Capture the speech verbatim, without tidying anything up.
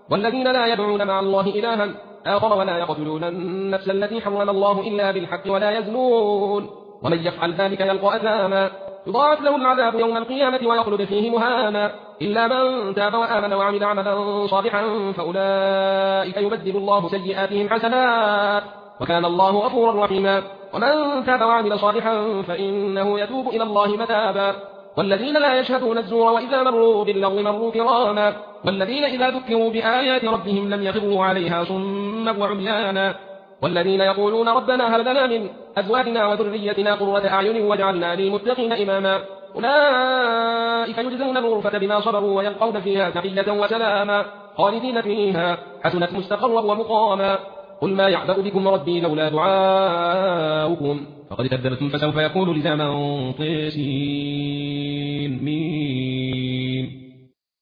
والذين لا يدعون مع الله إلها آخر ولا يقتلون النفس التي حرم الله إلا بالحق ولا يزنون ومن يفعل ذلك يلقى أثاما يضاعف له العذاب يوم القيامة ويخلد فيه مهانا إلا من تاب وآمن وعمل عملا صالحا فأولئك يبدل الله سيئاتهم حسنات وكان الله غفورا رحيما ومن تاب وعمل صالحا فإنه يتوب إلى الله متابا والذين لا يشهدون الزور وإذا مروا باللغو مروا كراما والذين إذا ذكروا بآيات ربهم لم يخروا عليها صما وعميانا والذين يقولون ربنا هب لنا من أزواجنا وذريتنا قرة أعين واجعلنا للمتقين إماما أولئك يجزون الغرفة بما صبروا ويلقون فيها تحية وسلاما خالدين فيها حسنت مستقرا ومقاما قل ما يعبأ بكم ربي لولا دعاؤكم فقد كذبتم فسوف يكون لزاما طيسين